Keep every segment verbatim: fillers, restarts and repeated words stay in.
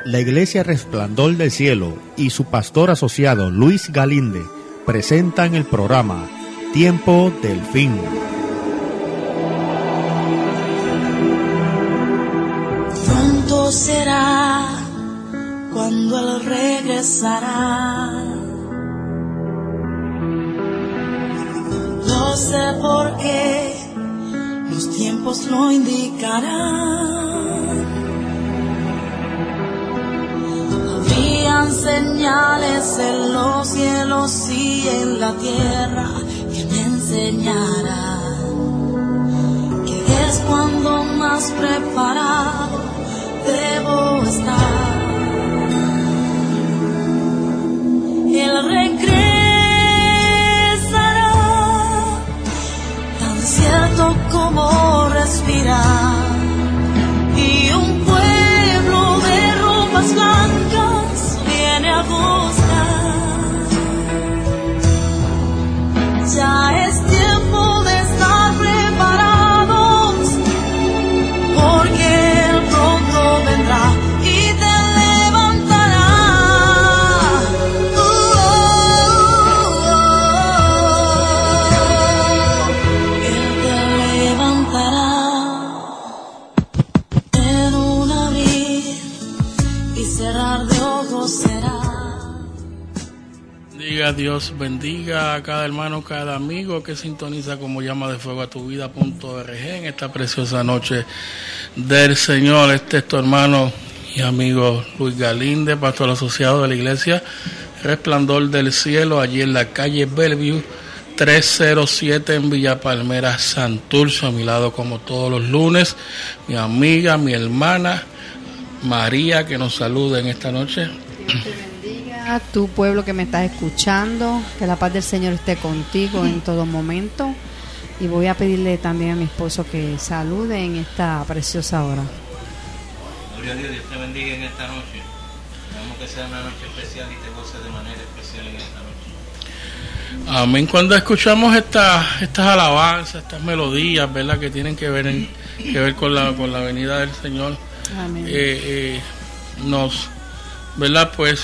La Iglesia Resplandor del Cielo y su pastor asociado Luis Galinde presentan el programa Tiempo del Fin. Pronto será cuando Él regresará. No sé por qué los tiempos lo indicarán. Habrían señales en los cielos y en la tierra que me enseñarán que es cuando más preparado debo estar. Él regresará, tan cierto como respirar, y un pueblo de ropas blancas viene a buscar. Ya es tiempo de estar preparados, porque Él pronto vendrá y te levantará. Uh, oh, oh, oh. Él te levantará en un abrir y cerrar de ojos será. Diga Dios bendiga a cada hermano, cada amigo que sintoniza como llama de fuego a tu vida punto org en esta preciosa noche del Señor. Este es tu hermano y amigo Luis Galinde, pastor asociado de la Iglesia Resplandor del Cielo, allí en la calle Bellevue trescientos siete en Villa Palmera, Santurce. A mi lado, como todos los lunes, mi amiga, mi hermana María, que nos saluda en esta noche. Dios te bendiga, tu pueblo que me estás escuchando, que la paz del Señor esté contigo en todo momento. Y voy a pedirle también a mi esposo que salude en esta preciosa hora. Gloria a Dios, Dios te bendiga en esta noche. Esperamos que sea una noche especial y te goces de manera especial en esta noche. Amén. Cuando escuchamos esta, estas alabanzas, estas melodías, ¿verdad?, que tienen que ver en, que ver con la con la venida del Señor, Amén. Eh, eh, nos, ¿verdad?, pues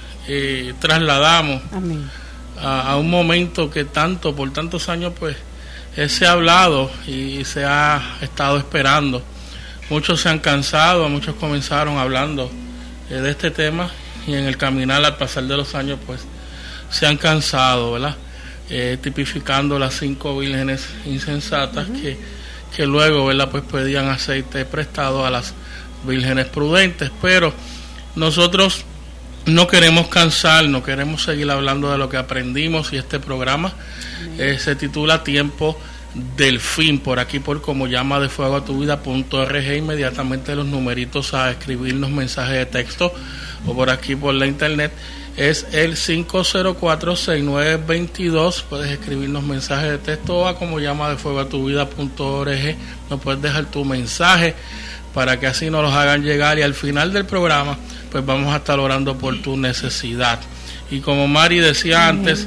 eh, trasladamos Amén. A, a un momento que tanto, por tantos años, pues eh, se ha hablado y se ha estado esperando. Muchos se han cansado, muchos comenzaron hablando eh, de este tema, y en el caminar, al pasar de los años, pues se han cansado, ¿verdad? Eh, tipificando las cinco vírgenes insensatas, uh-huh, que, que luego, ¿verdad?, pues pedían aceite prestado a las vírgenes prudentes. Pero nosotros no queremos cansar, no queremos seguir hablando de lo que aprendimos, y este programa eh, se titula Tiempo del Fin, por aquí por como llama de fuego a tu vida punto org. Inmediatamente los numeritos a escribirnos mensajes de texto, o por aquí por la internet es el cinco cero cuatro, seis nueve dos dos. Puedes escribirnos mensajes de texto, o a como llama de fuego a tu vida punto org. Nos puedes dejar tu mensaje para que así nos los hagan llegar, y al final del programa pues vamos a estar orando por tu necesidad. Y como Mari decía antes,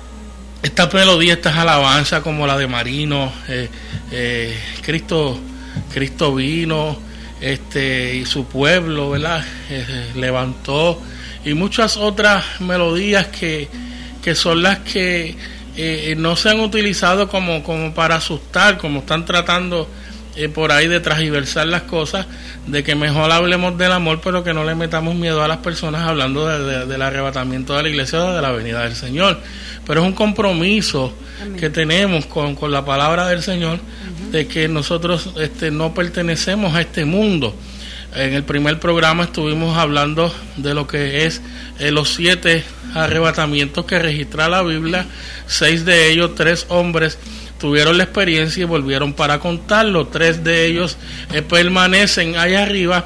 esta melodía, estas alabanzas como la de Marino, eh, eh, Cristo Cristo vino, este y su pueblo, ¿verdad?, eh, levantó, y muchas otras melodías que, que son las que eh, no se han utilizado como, como para asustar, como están tratando eh, por ahí de transgiversar las cosas, de que mejor hablemos del amor, pero que no le metamos miedo a las personas hablando de, de, del arrebatamiento de la iglesia o de la venida del Señor. Pero es un compromiso, amén, que tenemos con, con la palabra del Señor, uh-huh, de que nosotros este, no pertenecemos a este mundo. En el primer programa estuvimos hablando de lo que es eh, los siete arrebatamientos que registra la Biblia. Seis de ellos, tres hombres, tuvieron la experiencia y volvieron para contarlo. Tres de ellos eh, permanecen allá arriba,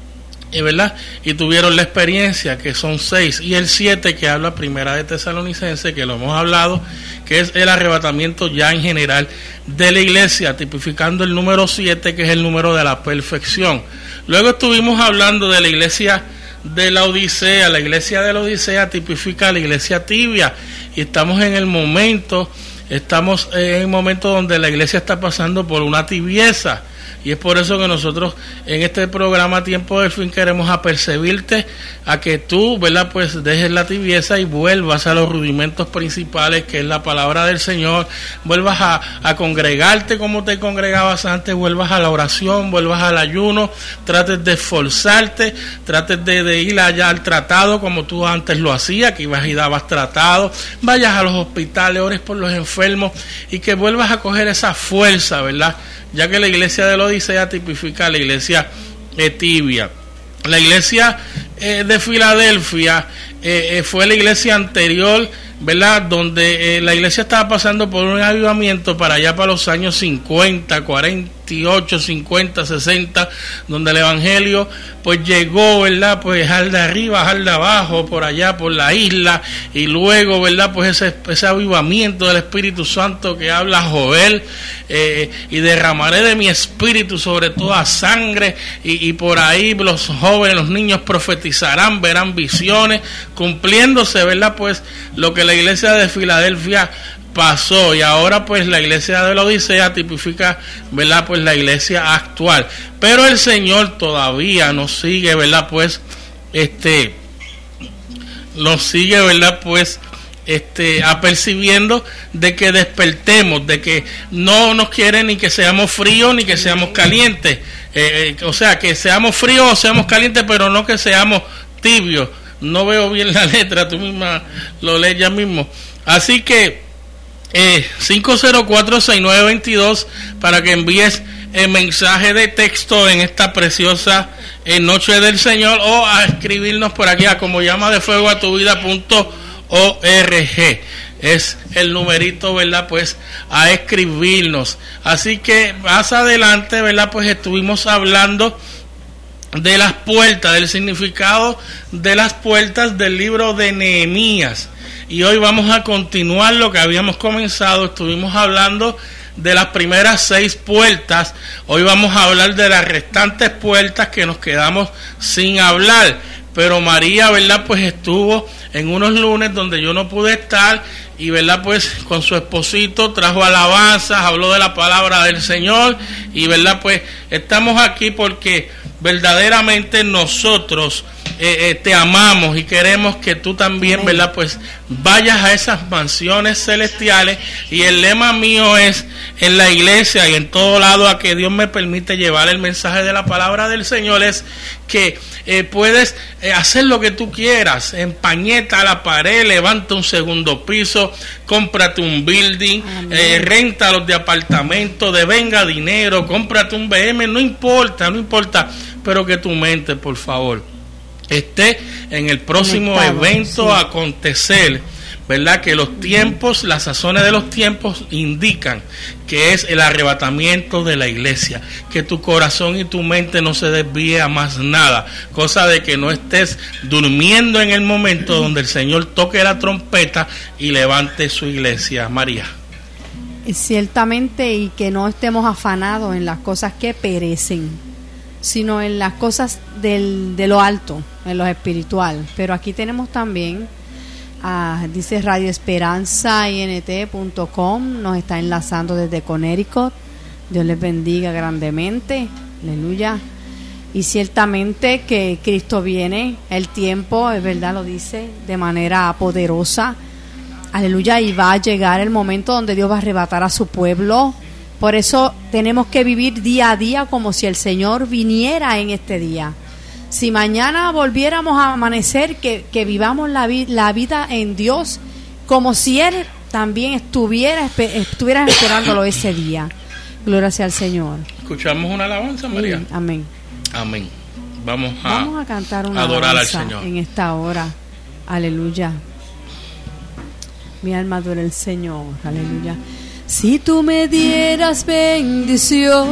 eh, ¿verdad?, y tuvieron la experiencia, que son seis. Y el siete, que habla Primera de Tesalonicenses, que lo hemos hablado, que es el arrebatamiento ya en general de la iglesia, tipificando el número siete, que es el número de la perfección. Luego estuvimos hablando de la iglesia de la Odisea. La iglesia de la Odisea tipifica la iglesia tibia, y estamos en el momento, estamos en el momento donde la iglesia está pasando por una tibieza. Y es por eso que nosotros en este programa Tiempo del Fin queremos apercibirte a que tú, ¿verdad?, pues dejes la tibieza y vuelvas a los rudimentos principales, que es la palabra del Señor, vuelvas a, a congregarte como te congregabas antes, vuelvas a la oración, vuelvas al ayuno, trates de esforzarte, trates de, de ir allá al tratado como tú antes lo hacías, que ibas y dabas tratado, vayas a los hospitales, ores por los enfermos y que vuelvas a coger esa fuerza, ¿verdad? Ya que la iglesia de la Odisea tipifica a la iglesia eh, tibia. La iglesia eh, de Filadelfia eh, eh, fue la iglesia anterior, ¿verdad?, donde eh, la iglesia estaba pasando por un avivamiento para allá para los años cincuenta, cuarenta y ocho, cincuenta, sesenta, donde el evangelio pues llegó, ¿verdad?, pues al de arriba, al de abajo, por allá, por la isla, y luego, ¿verdad?, pues ese, ese avivamiento del Espíritu Santo que habla Joel, eh, y derramaré de mi espíritu sobre toda sangre, y, y por ahí los jóvenes, los niños profetizarán, verán visiones, cumpliéndose, ¿verdad?, pues lo que la iglesia de Filadelfia pasó, y ahora pues la iglesia de la Odisea tipifica, ¿verdad?, pues la iglesia actual. Pero el Señor todavía nos sigue, ¿verdad?, pues este nos sigue, ¿verdad?, pues este apercibiendo de que despertemos, de que no nos quiere ni que seamos fríos ni que seamos calientes, eh, eh, o sea, que seamos fríos o seamos calientes, pero no que seamos tibios. No veo bien la letra, tú misma lo lees ya mismo. Así que Eh, cinco cero cuatro, seis nueve dos dos para que envíes el mensaje de texto en esta preciosa eh, noche del Señor, o a escribirnos por aquí a como llama de fuego a tu vida punto org. Es el numerito, ¿verdad?, pues a escribirnos. Así que más adelante, ¿verdad?, pues estuvimos hablando de las puertas, del significado de las puertas del libro de Nehemías. Y hoy vamos a continuar lo que habíamos comenzado. Estuvimos hablando de las primeras seis puertas. Hoy vamos a hablar de las restantes puertas que nos quedamos sin hablar. Pero María, ¿verdad?, pues estuvo en unos lunes donde yo no pude estar, y ¿verdad?, pues con su esposito trajo alabanzas, habló de la palabra del Señor, y ¿verdad?, pues estamos aquí porque verdaderamente nosotros eh, eh, te amamos y queremos que tú también, ¿verdad?, pues vayas a esas mansiones celestiales. Y el lema mío es, en la iglesia y en todo lado a que Dios me permite llevar el mensaje de la palabra del Señor, es que eh, puedes eh, hacer lo que tú quieras, empañeta la pared, levanta un segundo piso, cómprate un building, eh, renta los de apartamento, devenga dinero, cómprate un B M, no importa, no importa, pero que tu mente, por favor, esté en el próximo Conectado, evento sí. a acontecer, ¿verdad? Que los tiempos, las sazones de los tiempos indican que es el arrebatamiento de la iglesia. Que tu corazón y tu mente no se desvíe a más nada, cosa de que no estés durmiendo en el momento donde el Señor toque la trompeta y levante su iglesia. María. Ciertamente, y que no estemos afanados en las cosas que perecen, sino en las cosas del, de lo alto, en lo espiritual. Pero aquí tenemos también, ah, dice Radio Esperanza I N T punto com, nos está enlazando desde Connecticut. Dios les bendiga grandemente, aleluya. Y ciertamente que Cristo viene, el tiempo, es verdad, lo dice de manera poderosa, aleluya, y va a llegar el momento donde Dios va a arrebatar a su pueblo. Por eso tenemos que vivir día a día como si el Señor viniera en este día. Si mañana volviéramos a amanecer, que, que vivamos la, vi, la vida en Dios como si Él también estuviera, estuviera esperándolo ese día. Gloria sea al Señor. ¿Escuchamos una alabanza, María? Sí, amén. Amén. Vamos a, Vamos a cantar una adorar alabanza al Señor en esta hora. Aleluya. Mi alma adora al Señor. Aleluya. Si tú me dieras bendición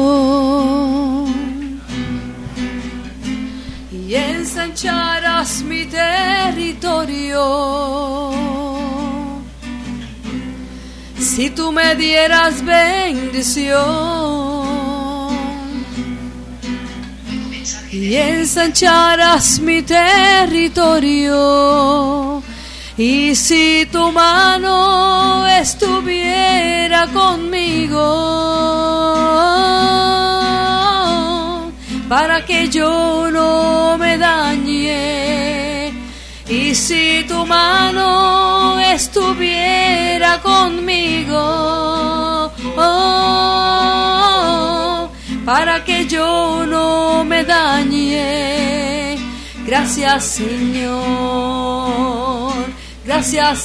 y ensancharas mi territorio, si tú me dieras bendición y ensancharas mi territorio, y si tu mano estuviera conmigo, para que yo no me dañe. Y si tu mano estuviera conmigo, oh, para que yo no me dañe. Gracias, Señor, gracias,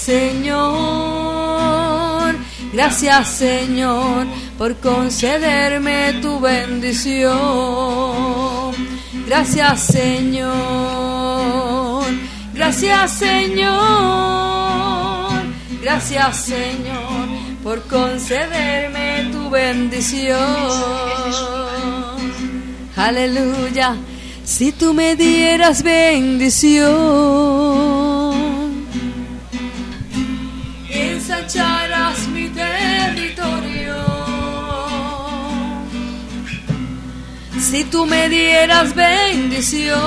Señor, gracias, Señor, por concederme tu bendición. Gracias, Señor, gracias, Señor, gracias, Señor, por concederme tu bendición. Aleluya. Si tú me dieras bendición, ensancharas mi territorio. Si tú me dieras bendición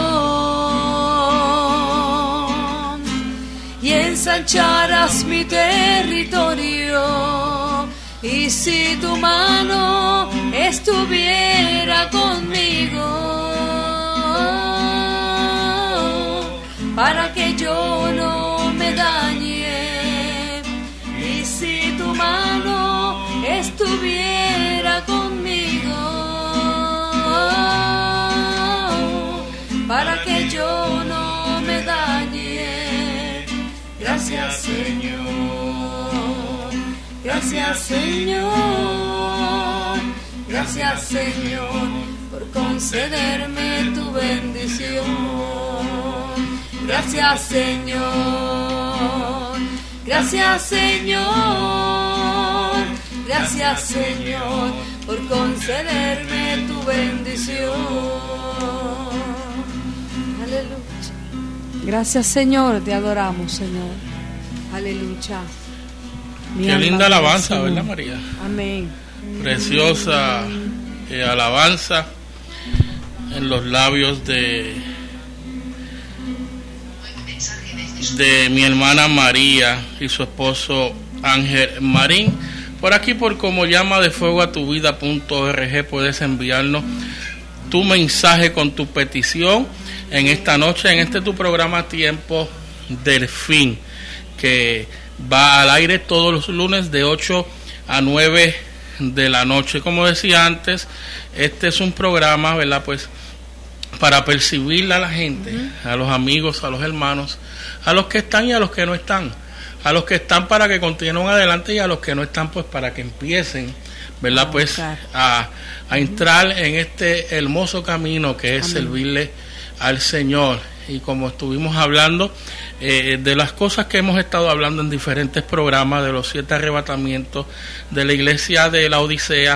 y ensancharas mi territorio, y si tu mano estuviera conmigo, para que yo no me dañe. Y si tu mano estuviera conmigo, para que yo no me dañe. Gracias, Señor, gracias, Señor, gracias, Señor, por concederme tu bendición. Gracias, Señor, gracias, Señor, gracias, Señor, por concederme tu bendición. Aleluya. Gracias, Señor, te adoramos, Señor. Aleluya. Mi Qué alma linda alabanza, Señor. ¿verdad, María? Amén. Preciosa eh, alabanza en los labios de de mi hermana María y su esposo Ángel Marín. Por aquí, por como llama de fuego a tu vida punto org, puedes enviarnos tu mensaje con tu petición en esta noche, en este tu programa Tiempo del Fin, que va al aire todos los lunes de ocho a nueve de la noche. Como decía antes, este es un programa, ¿verdad? Pues para percibirle a la gente, uh-huh. a los amigos, a los hermanos, a los que están y a los que no están, a los que están para que continúen adelante y a los que no están pues para que empiecen, ¿verdad? Oh, pues claro. a, a entrar uh-huh. en este hermoso camino que es Amén. Servirle al Señor. Y como estuvimos hablando eh, de las cosas que hemos estado hablando en diferentes programas, de los siete arrebatamientos, de la iglesia de la Odisea,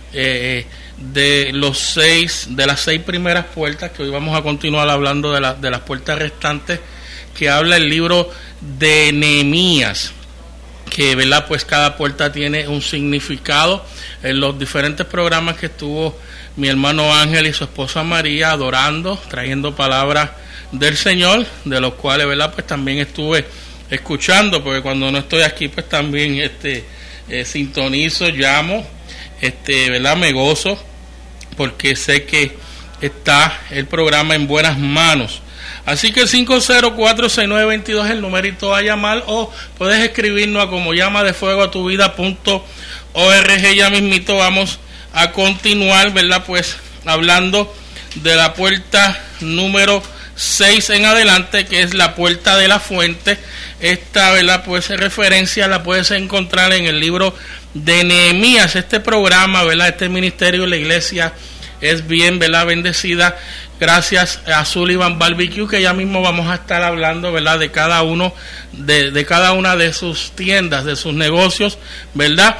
eh, de los seis, de las seis primeras puertas, que hoy vamos a continuar hablando de, la, de las puertas restantes, que habla el libro de Nehemías, que verdad pues cada puerta tiene un significado. En los diferentes programas que estuvo mi hermano Ángel y su esposa María adorando, trayendo palabras del Señor, de los cuales verdad pues también estuve escuchando, porque cuando no estoy aquí pues también este eh, sintonizo, llamo, este verdad me gozo, porque sé que está el programa en buenas manos. Así que cinco cero cuatro seis nueve dos dos es el numerito a llamar, o puedes escribirnos a como llama de fuego a tu vida punto org. Ya mismito vamos a continuar, ¿verdad? Pues hablando de la puerta número seis en adelante, que es la puerta de la fuente. Esta, ¿verdad? Pues referencia la puedes encontrar en el libro de Nehemías. Este programa, ¿verdad? Este ministerio, la iglesia es bien, ¿verdad? Bendecida gracias a Sullivan Barbecue, que ya mismo vamos a estar hablando, ¿verdad? De cada uno, de, de cada una de sus tiendas, de sus negocios, ¿verdad?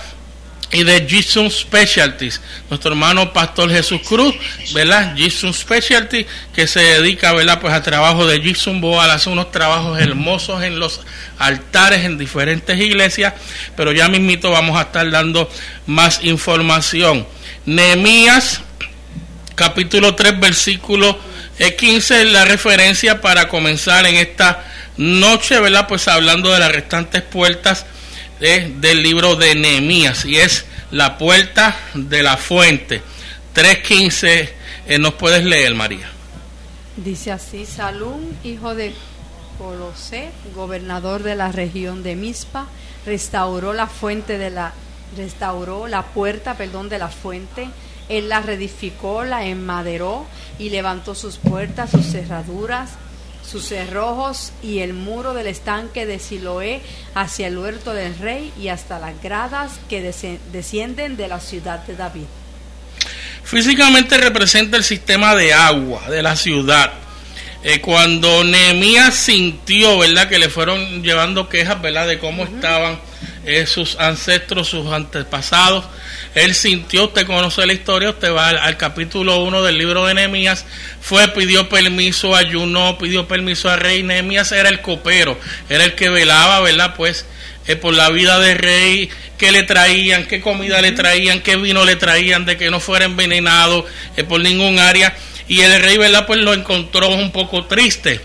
Y de Jitsun Specialties, nuestro hermano Pastor Jesús Cruz, ¿verdad? Jitsun Specialty, que se dedica, ¿verdad? Pues a trabajo de Jitsun Boal, hace unos trabajos hermosos en los altares en diferentes iglesias, pero ya mismito vamos a estar dando más información. Nehemías capítulo tres, versículo quince, es la referencia para comenzar en esta noche, ¿verdad? Pues hablando de las restantes puertas de, del libro de Nehemías, y es la puerta de la fuente. tres quince Eh, ¿Nos puedes leer, María? Dice así: Salum, hijo de Colosé, gobernador de la región de Mizpa, restauró la fuente de la restauró la puerta, perdón, de la fuente. Él la reedificó, la enmaderó y levantó sus puertas, sus cerraduras, sus cerrojos y el muro del estanque de Siloé hacia el huerto del rey y hasta las gradas que descienden de la ciudad de David. Físicamente representa el sistema de agua de la ciudad. Eh, cuando Nehemías sintió, ¿verdad?, que le fueron llevando quejas, ¿verdad?, de cómo uh-huh. estaban eh, sus ancestros, sus antepasados, él sintió, usted conoce la historia, usted va al, al capítulo uno del libro de Nehemías, fue, pidió permiso, ayunó, pidió permiso al rey. Nehemías era el copero, era el que velaba, ¿verdad?, pues eh, por la vida del rey, qué le traían, qué comida uh-huh. le traían, qué vino le traían, de que no fuera envenenado eh, por ningún área. Y el rey, ¿verdad?, pues lo encontró un poco triste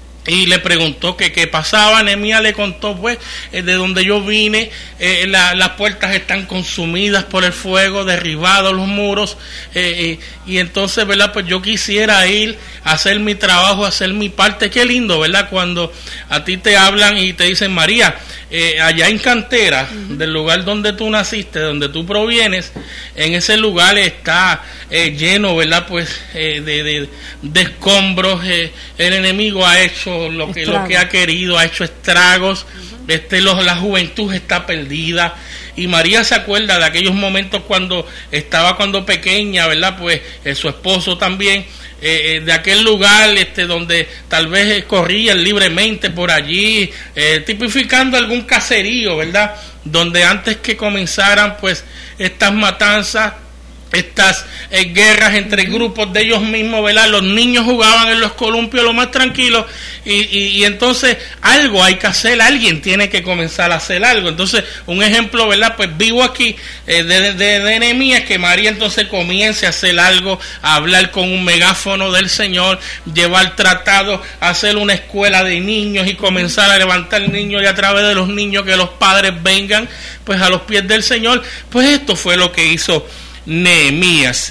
y le preguntó que qué pasaba. Nehemías le contó, pues, eh, de donde yo vine, eh, la, las puertas están consumidas por el fuego, derribados los muros, eh, eh, y entonces, ¿verdad?, pues yo quisiera ir a hacer mi trabajo, a hacer mi parte. Qué lindo, ¿verdad?, cuando a ti te hablan y te dicen: María, eh, allá en Cantera, uh-huh. del lugar donde tú naciste, donde tú provienes, en ese lugar está eh, lleno, ¿verdad?, pues eh, de, de, de escombros. Eh, el enemigo ha hecho lo que, lo que ha querido, ha hecho estragos. Uh-huh. este, los, la juventud está perdida. Y María se acuerda de aquellos momentos cuando estaba cuando pequeña, ¿verdad?, pues eh, su esposo también, eh, de aquel lugar este, donde tal vez eh, corrían libremente por allí, eh, tipificando algún caserío, ¿verdad?, donde antes que comenzaran pues estas matanzas, estas eh, guerras entre grupos de ellos mismos, ¿verdad?, los niños jugaban en los columpios lo más tranquilos, y, y, y entonces algo hay que hacer, alguien tiene que comenzar a hacer algo. Entonces, un ejemplo, ¿verdad?, pues vivo aquí eh, de, de, de Nehemías, que María entonces comience a hacer algo, a hablar con un megáfono del Señor, llevar tratados, hacer una escuela de niños y comenzar a levantar niños, y a través de los niños que los padres vengan pues a los pies del Señor. Pues esto fue lo que hizo Nehemías.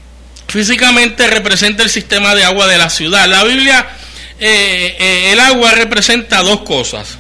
Físicamente representa el sistema de agua de la ciudad. La Biblia, eh, eh, el agua representa dos cosas.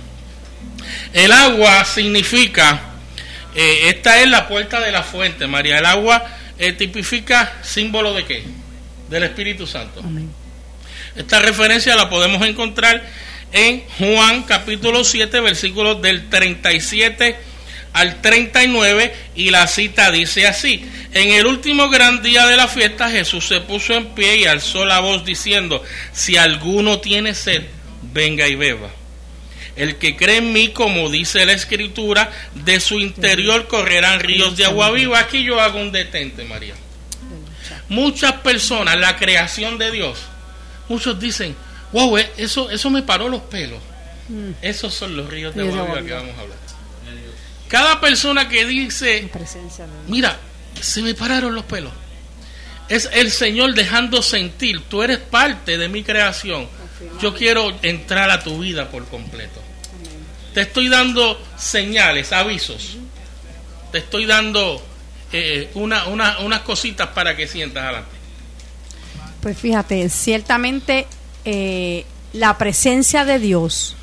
El agua significa, eh, esta es la puerta de la fuente, María. El agua eh, tipifica símbolo de qué? Del Espíritu Santo. Amén. Esta referencia la podemos encontrar en Juan capítulo siete, versículos del treinta y siete al treinta y nueve, y la cita dice así: en el último gran día de la fiesta, Jesús se puso en pie y alzó la voz diciendo: si alguno tiene sed, venga y beba. El que cree en mí, como dice la Escritura, de su interior correrán ríos de agua viva. Aquí yo hago un detente, María. Muchas personas, la creación de Dios, muchos dicen: wow, eso, eso me paró los pelos. Esos son los ríos de agua viva que vamos a hablar. Cada persona que dice: mira, se me pararon los pelos, es el Señor dejando sentir: tú eres parte de mi creación, yo quiero entrar a tu vida por completo. Te estoy dando señales, avisos, te estoy dando eh, una, una, unas cositas para que sientas adelante. Pues fíjate, ciertamente eh, la presencia de Dios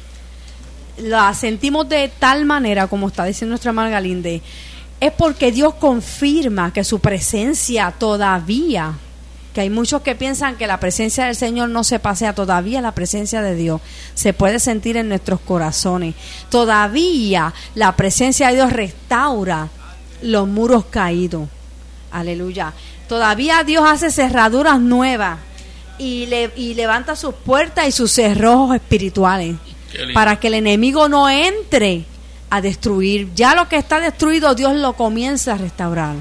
la sentimos de tal manera, como está diciendo nuestra hermana Galinde, es porque Dios confirma que su presencia todavía, que hay muchos que piensan que la presencia del Señor no se pasea, todavía la presencia de Dios se puede sentir en nuestros corazones. Todavía la presencia de Dios restaura los muros caídos. Aleluya. Todavía Dios hace cerraduras nuevas y, le, y levanta sus puertas y sus cerrojos espirituales, para que el enemigo no entre a destruir. Ya lo que está destruido, Dios lo comienza a restaurar.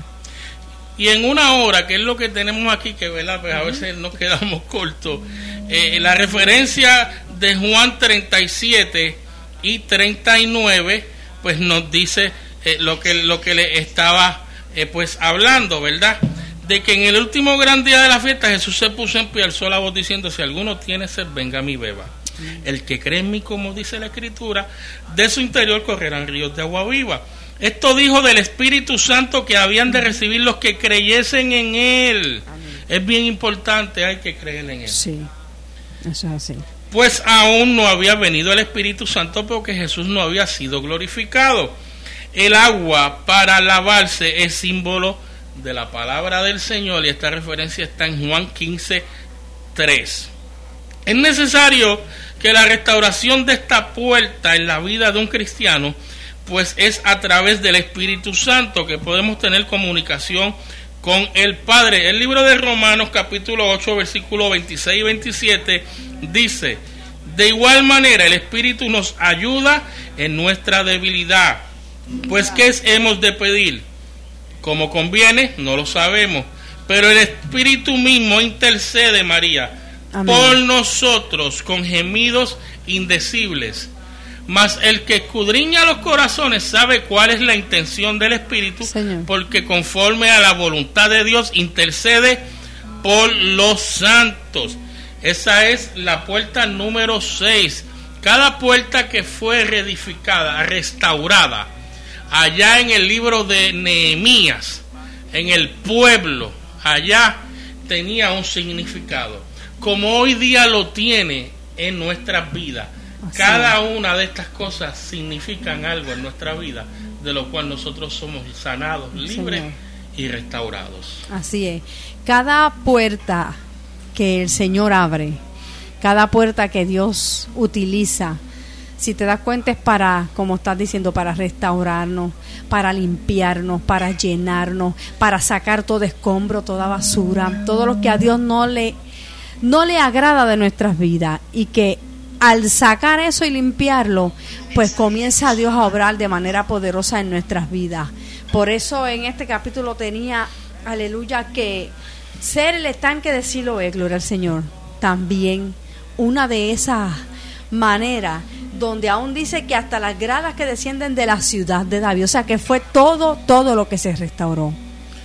Y en una hora, que es lo que tenemos aquí, que ¿verdad? Pues a veces nos quedamos cortos, eh, la referencia de Juan treinta y siete y treinta y nueve, pues nos dice eh, lo que lo que le estaba eh, pues hablando, ¿verdad? De que en el último gran día de la fiesta, Jesús se puso en pie, alzó la voz diciendo: si alguno tiene sed, venga a mí, beba. El que cree en mí, como dice la Escritura, de su interior correrán ríos de agua viva. Esto dijo del Espíritu Santo que habían de recibir los que creyesen en Él. Amén. es bien importante, hay que creer en él. Sí, eso es así. Pues aún no había venido el Espíritu Santo porque Jesús no había sido glorificado. El agua para lavarse es símbolo de la palabra del Señor y esta referencia está en Juan quince, tres. Es necesario que la restauración de esta puerta en la vida de un cristiano, pues es a través del Espíritu Santo que podemos tener comunicación con el Padre. El libro de Romanos capítulo ocho versículos veintiséis y veintisiete dice: de igual manera el Espíritu nos ayuda en nuestra debilidad, pues ¿qué hemos de pedir? Como conviene, no lo sabemos, pero el Espíritu mismo intercede, María, Amén, por nosotros con gemidos indecibles. Mas el que escudriña los corazones sabe cuál es la intención del Espíritu, Señor, porque conforme a la voluntad de Dios intercede por los santos. Esa es la puerta número seis. Cada puerta que fue reedificada, restaurada, allá en el libro de Nehemías, en el pueblo, allá tenía un significado, como hoy día lo tiene en nuestras vidas. Así Cada es. Una de estas cosas significan algo en nuestra vida, de lo cual nosotros somos sanados, libres, Señor, y restaurados. Así es. Cada puerta que el Señor abre, cada puerta que Dios utiliza, si te das cuenta, es para, como estás diciendo, para restaurarnos, para limpiarnos, para llenarnos, para sacar todo escombro, toda basura, todo lo que a Dios no le, no le agrada de nuestras vidas, y que al sacar eso y limpiarlo, pues comienza Dios a obrar de manera poderosa en nuestras vidas. Por eso en este capítulo tenía, aleluya, que ser el estanque de Siloé, gloria al Señor, también una de esas maneras donde aún dice que hasta las gradas que descienden de la ciudad de David, o sea que fue todo, todo lo que se restauró.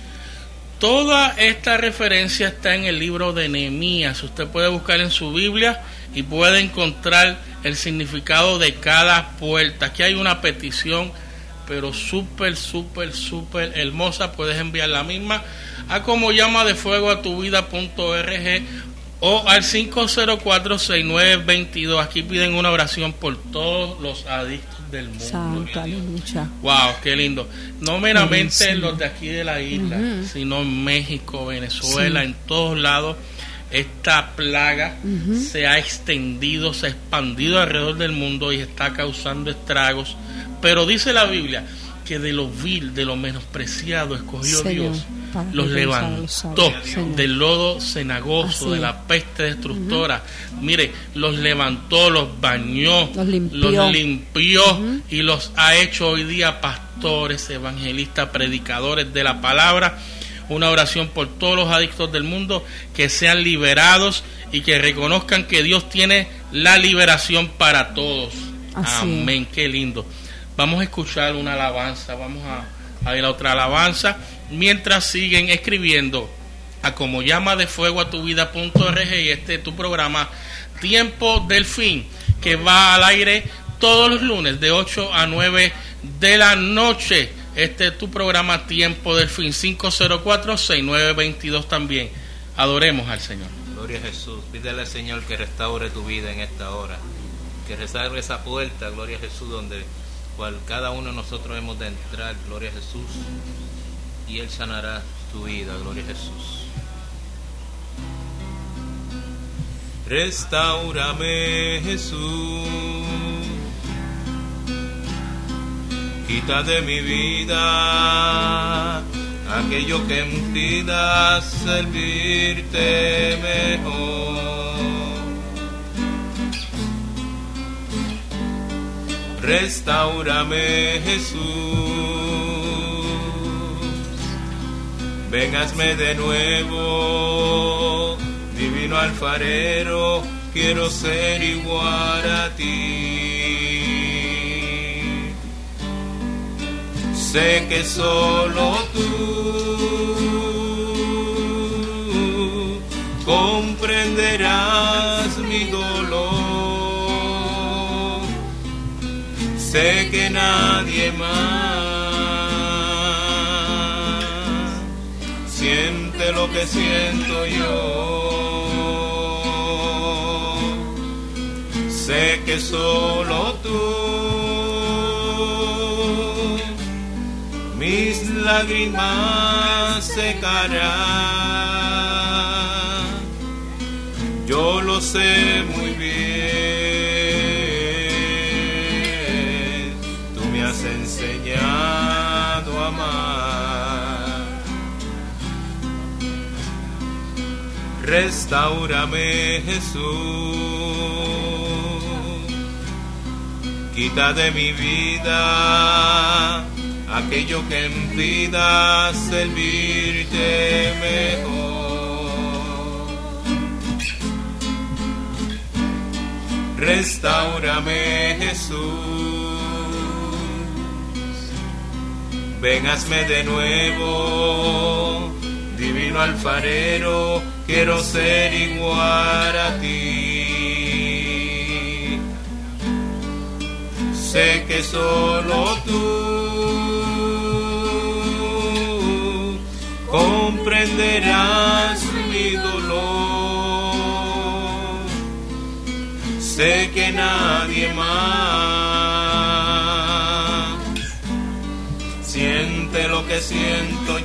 Toda esta referencia está en el libro de Nehemías. Usted puede buscar en su Biblia y puede encontrar el significado de cada puerta. Aquí hay una petición, pero súper, súper, súper hermosa. Puedes enviar la misma a como llama de fuego a tu vida punto org o al cinco cero cuatro, seis nueve dos dos. Aquí piden una oración por todos los adictos del mundo. Santo, aleluya. Wow, qué lindo. No meramente sí, los de aquí de la isla, uh-huh, sino en México, Venezuela, sí, en todos lados. Esta plaga uh-huh se ha extendido, se ha expandido alrededor del mundo y está causando estragos. Pero dice la Biblia que de lo vil, de lo menospreciado escogió Señor, Dios, los levantó Señor, del lodo cenagoso, de la peste destructora. Uh-huh. Mire, los levantó, los bañó, los limpió, los limpió uh-huh, y los ha hecho hoy día pastores, evangelistas, predicadores de la palabra. Una oración por todos los adictos del mundo, que sean liberados y que reconozcan que Dios tiene la liberación para todos. Así. Amén, qué lindo. Vamos a escuchar una alabanza, vamos a, a ir a otra alabanza, mientras siguen escribiendo a como llama de fuego a tu vida punto org, y este es tu programa Tiempo del Fin, que va al aire todos los lunes de ocho a nueve de la noche. Este es tu programa Tiempo del Fin, cinco cero cuatro, seis nueve dos dos también. Adoremos al Señor. Gloria a Jesús. Pídele al Señor que restaure tu vida en esta hora, que restaure esa puerta, gloria a Jesús, donde cual cada uno de nosotros hemos de entrar, gloria a Jesús, y Él sanará tu vida, gloria a Jesús. Restáurame, Jesús, quita de mi vida aquello que impida servirte mejor. Restáurame, Jesús, ven, hazme de nuevo, divino alfarero, quiero ser igual a ti. Sé que solo tú comprenderás mi dolor. Sé que nadie más siente siente lo que siento yo. Sé que solo tú mis lágrimas secarán. Yo lo sé muy bien, tú me has enseñado a amar. Restáurame, Jesús, quita de mi vida aquello que impida servirte mejor. Restáurame, Jesús, ven, hazme de nuevo, divino alfarero, quiero ser igual a ti. Sé que solo tú comprenderás mi dolor. Sé que nadie más siente lo que siento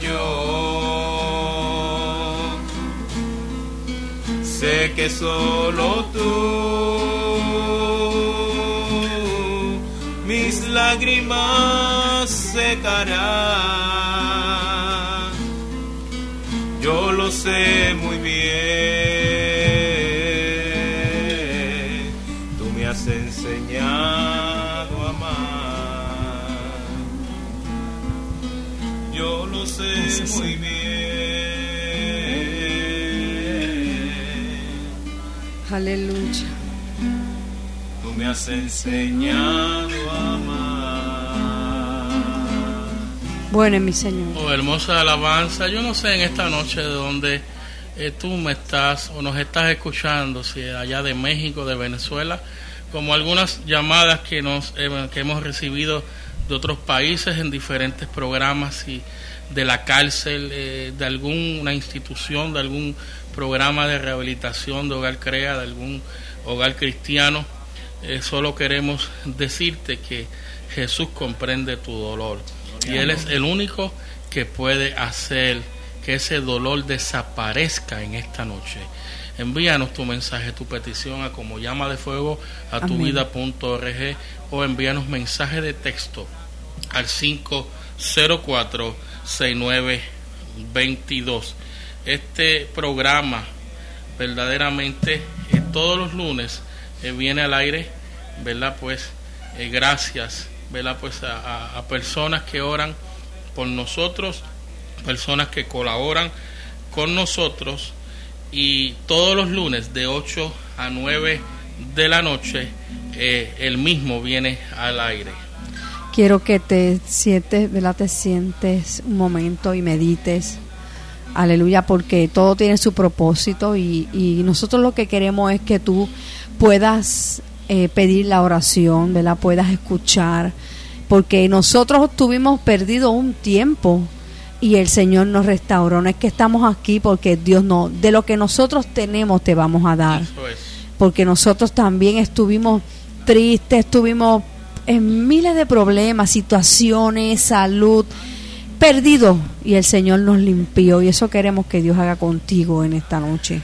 yo. Sé que solo tú mis lágrimas secarán. Yo lo sé muy bien, tú me has enseñado a amar. Yo lo sé sí, sí, muy sí. bien. Aleluya. Tú me has enseñado a amar. Bueno, mi Señor. Oh, hermosa alabanza. Yo no sé en esta noche de dónde eh, tú me estás o nos estás escuchando, si allá de México, de Venezuela, como algunas llamadas que nos eh, que hemos recibido de otros países en diferentes programas y de la cárcel, eh, de alguna institución, de algún programa de rehabilitación, de Hogar Crea, de algún hogar cristiano. Eh, solo queremos decirte que Jesús comprende tu dolor y Él es el único que puede hacer que ese dolor desaparezca en esta noche. Envíanos tu mensaje, tu petición a como llama de fuego a tu vida punto org o envíanos mensaje de texto al cinco cero cuatro, seis nueve dos dos. Este programa verdaderamente eh, todos los lunes eh, viene al aire, ¿verdad? Pues eh, gracias, ¿verdad? Pues a, a, a personas que oran por nosotros, personas que colaboran con nosotros, y todos los lunes de ocho a nueve de la noche eh, el mismo viene al aire. Quiero que te sientes, ¿verdad? Te sientes un momento y medites. Aleluya, porque todo tiene su propósito y, y nosotros lo que queremos es que tú puedas eh, pedir la oración, ¿verdad? Puedas escuchar, porque nosotros tuvimos perdido un tiempo y el Señor nos restauró. No es que estamos aquí porque Dios no, de lo que nosotros tenemos te vamos a dar. Eso es. Porque nosotros también estuvimos tristes, estuvimos en miles de problemas, situaciones, salud, perdido, y el Señor nos limpió, y eso queremos que Dios haga contigo en esta noche.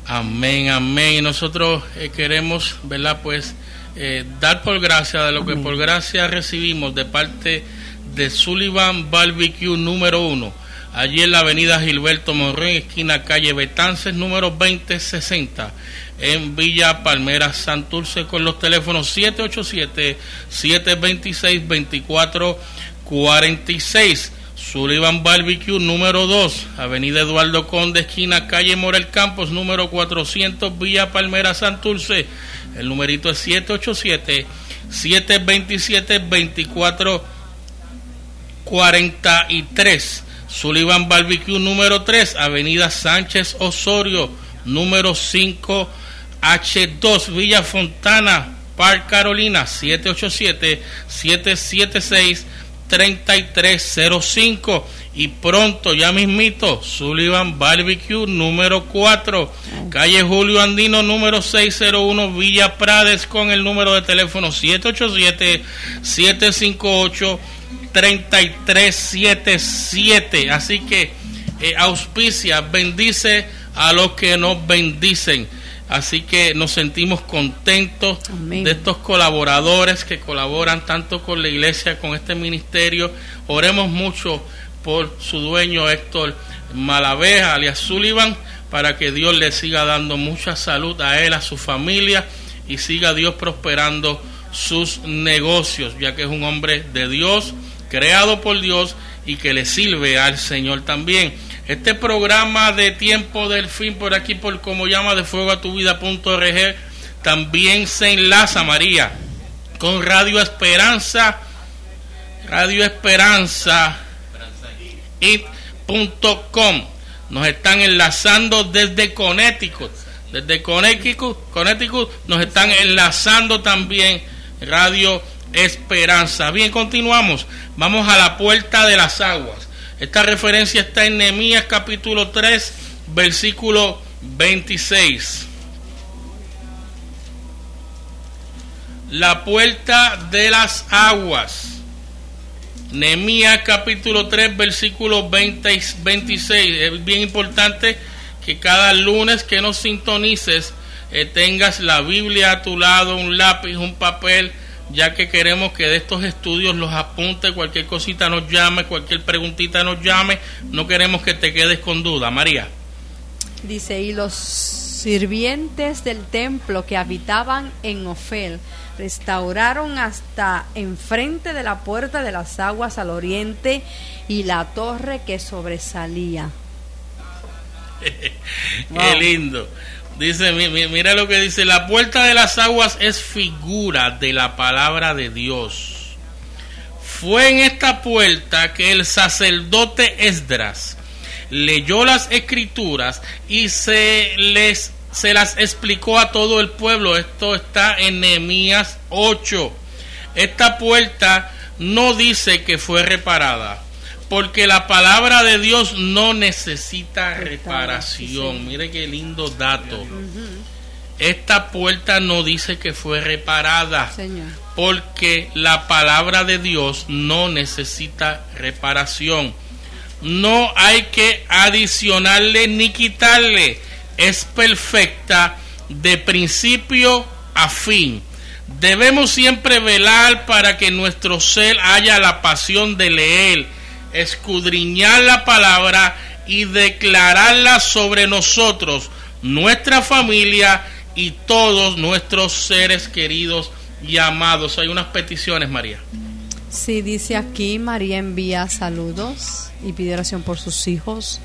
Amén, amén. Y nosotros eh, queremos, ¿verdad? Pues eh, dar por gracia de lo amén. Que por gracia recibimos de parte de Sullivan Barbecue número uno, allí en la avenida Gilberto Monroy, esquina calle Betances, número veinte sesenta, en Villa Palmera, Santurce, con los teléfonos siete ocho siete, siete dos seis, dos cuatro cuatro seis. Sullivan Barbecue número dos, avenida Eduardo Conde, esquina calle Morel Campos, número cuatrocientos, Villa Palmera, Santurce. El numerito es siete ocho siete, siete dos siete, dos cuatro cuatro tres. Sullivan Barbecue número tres, avenida Sánchez Osorio, número cinco H dos, Villa Fontana, Park Carolina, siete ocho siete, siete siete seis, tres tres cero cinco. Y pronto, ya mismito, Sullivan Barbecue número cuatro, calle Julio Andino número seiscientos uno, Villa Prades, con el número de teléfono siete ocho siete, siete cinco ocho, tres tres siete siete. Así que eh, auspicia, bendice a los que nos bendicen. Así que nos sentimos contentos Amén. De estos colaboradores que colaboran tanto con la iglesia, con este ministerio. Oremos mucho por su dueño Héctor Malavé, alias Sullivan, para que Dios le siga dando mucha salud a él, a su familia, y siga Dios prosperando sus negocios, ya que es un hombre de Dios, creado por Dios y que le sirve al Señor también. Este programa de Tiempo del Fin, por aquí, por Como Llama de Fuego a tu Vida punto org, también se enlaza, María, con Radio Esperanza, Radio Esperanza it punto com. Nos están enlazando desde Connecticut, desde Connecticut, Connecticut nos están enlazando también Radio Esperanza. Bien, continuamos. Vamos a la puerta de las aguas. Esta referencia está en Nehemías capítulo tres, versículo veintiséis. La puerta de las aguas. Nehemías capítulo tres, versículo veinte, veintiséis. Es bien importante que cada lunes que nos sintonices eh, tengas la Biblia a tu lado, un lápiz, un papel, ya que queremos que de estos estudios los apunte, cualquier cosita nos llame, cualquier preguntita nos llame, no queremos que te quedes con duda. María. Dice, y los sirvientes del templo que habitaban en Ofel restauraron hasta enfrente de la puerta de las aguas al oriente y la torre que sobresalía. Wow. Qué lindo. Dice, mira lo que dice, la puerta de las aguas es figura de la palabra de Dios. Fue en esta puerta que el sacerdote Esdras leyó las escrituras y se les se las explicó a todo el pueblo. Esto está en Nehemías ocho. Esta puerta no dice que fue reparada, porque la palabra de Dios no necesita reparación. Mire qué lindo dato. Esta puerta no dice que fue reparada, Señor, porque la palabra de Dios no necesita reparación. No hay que adicionarle ni quitarle. Es perfecta de principio a fin. Debemos siempre velar para que nuestro ser haya la pasión de leer, escudriñar la palabra y declararla sobre nosotros, nuestra familia y todos nuestros seres queridos y amados. Hay unas peticiones, María. Sí, dice aquí, María envía saludos y pide oración por sus hijos.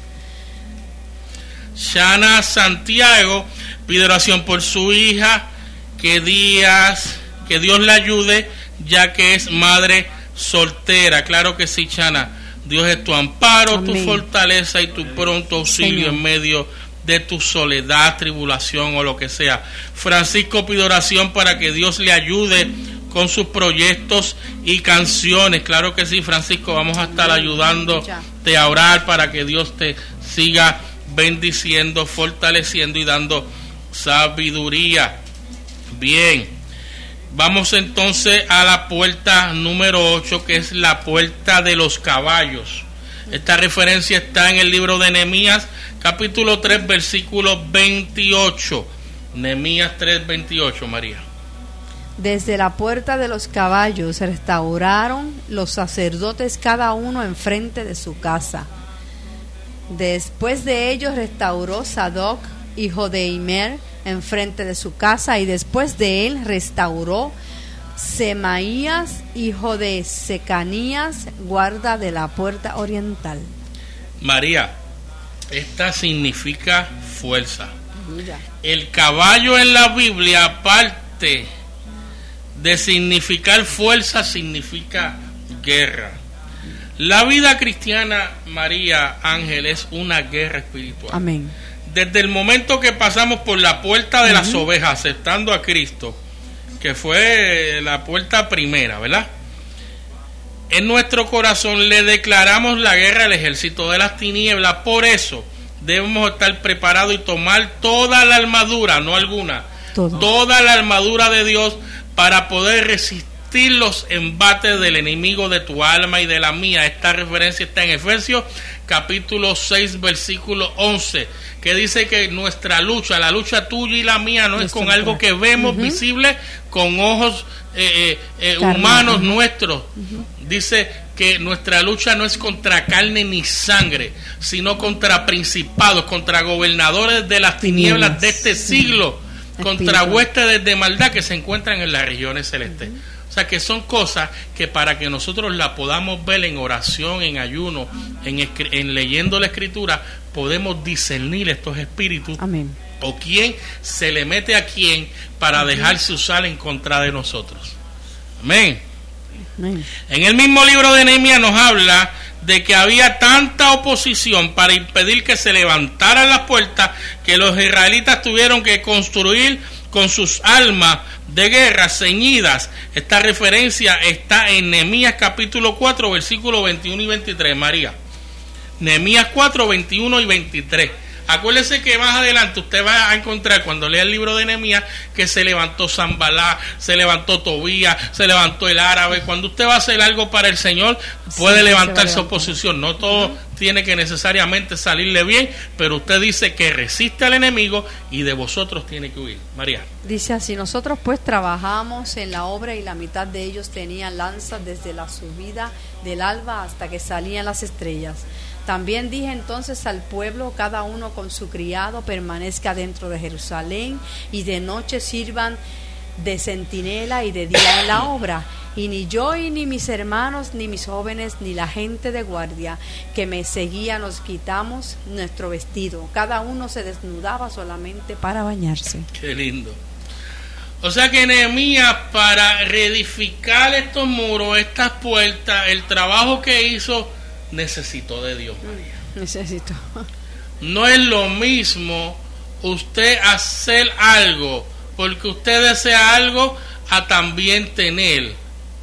Shana Santiago pide oración por su hija, que Díaz, que Dios la ayude, ya que es madre soltera. Claro que sí, Shana. Dios es tu amparo, Amén. Tu fortaleza y tu pronto auxilio, Señor, en medio de tu soledad, tribulación o lo que sea. Francisco pide oración para que Dios le ayude con sus proyectos y canciones. Claro que sí, Francisco, vamos a estar ayudándote a orar para que Dios te siga bendiciendo, fortaleciendo y dando sabiduría. Bien, vamos entonces a la puerta número ocho, que es la puerta de los caballos. Esta referencia está en el libro de Nehemías capítulo tres, versículo veintiocho. Nehemías tres, veintiocho, María. Desde la puerta de los caballos restauraron los sacerdotes cada uno enfrente de su casa. Después de ellos restauró Sadoc, hijo de Imer, enfrente de su casa, y después de él restauró Semaías, hijo de Secanías, guarda de la puerta oriental. María, esta significa fuerza. Mira. El caballo en la Biblia, aparte de significar fuerza, significa guerra. La vida cristiana, María Ángel, es una guerra espiritual. Amén. Desde el momento que pasamos por la puerta de uh-huh. las ovejas, aceptando a Cristo, que fue la puerta primera, ¿verdad? en nuestro corazón le declaramos la guerra al ejército de las tinieblas. Por eso debemos estar preparados y tomar toda la armadura, no alguna, Todo. toda la armadura de Dios para poder resistir los embates del enemigo de tu alma y de la mía. Esta referencia está en Efesios capítulo seis, versículo once, que dice que nuestra lucha, la lucha tuya y la mía, no es con algo que vemos uh-huh. visible con ojos eh, eh, humanos uh-huh. nuestros. Uh-huh. Dice que nuestra lucha no es contra carne ni sangre, sino contra principados, contra gobernadores de las tinieblas de este siglo, uh-huh. contra huestes de maldad que se encuentran en las regiones celestes. Uh-huh. O sea que son cosas que para que nosotros la podamos ver en oración, en ayuno, en, en leyendo la escritura, podemos discernir estos espíritus. Amén. O quién se le mete a quién para Amén. Dejarse usar en contra de nosotros. Amén. Amén. En el mismo libro de Nehemías nos habla de que había tanta oposición para impedir que se levantaran las puertas que los israelitas tuvieron que construir con sus armas de guerra ceñidas. Esta referencia está en Nehemías capítulo cuatro, versículos veintiuno y veintitrés, María. Nehemías cuatro, veintiuno y veintitrés. Acuérdese que más adelante usted va a encontrar, cuando lea el libro de Nehemías, que se levantó Sanbalá, se levantó Tobías, se levantó el árabe. Cuando usted va a hacer algo para el Señor, puede sí, levantarse oposición. No todo uh-huh. tiene que necesariamente salirle bien, pero usted dice que resiste al enemigo y de vosotros tiene que huir. María. Dice así: nosotros pues trabajamos en la obra y la mitad de ellos tenían lanzas desde la subida del alba hasta que salían las estrellas. También dije entonces al pueblo, cada uno con su criado permanezca dentro de Jerusalén, y de noche sirvan de centinela y de día en la obra. Y ni yo y ni mis hermanos, ni mis jóvenes, ni la gente de guardia que me seguía nos quitamos nuestro vestido. Cada uno se desnudaba solamente para bañarse. Qué lindo. O sea que Nehemías, para reedificar estos muros, estas puertas, el trabajo que hizo, necesitó de Dios, María. Necesito. No es lo mismo usted hacer algo porque usted desea algo a también tener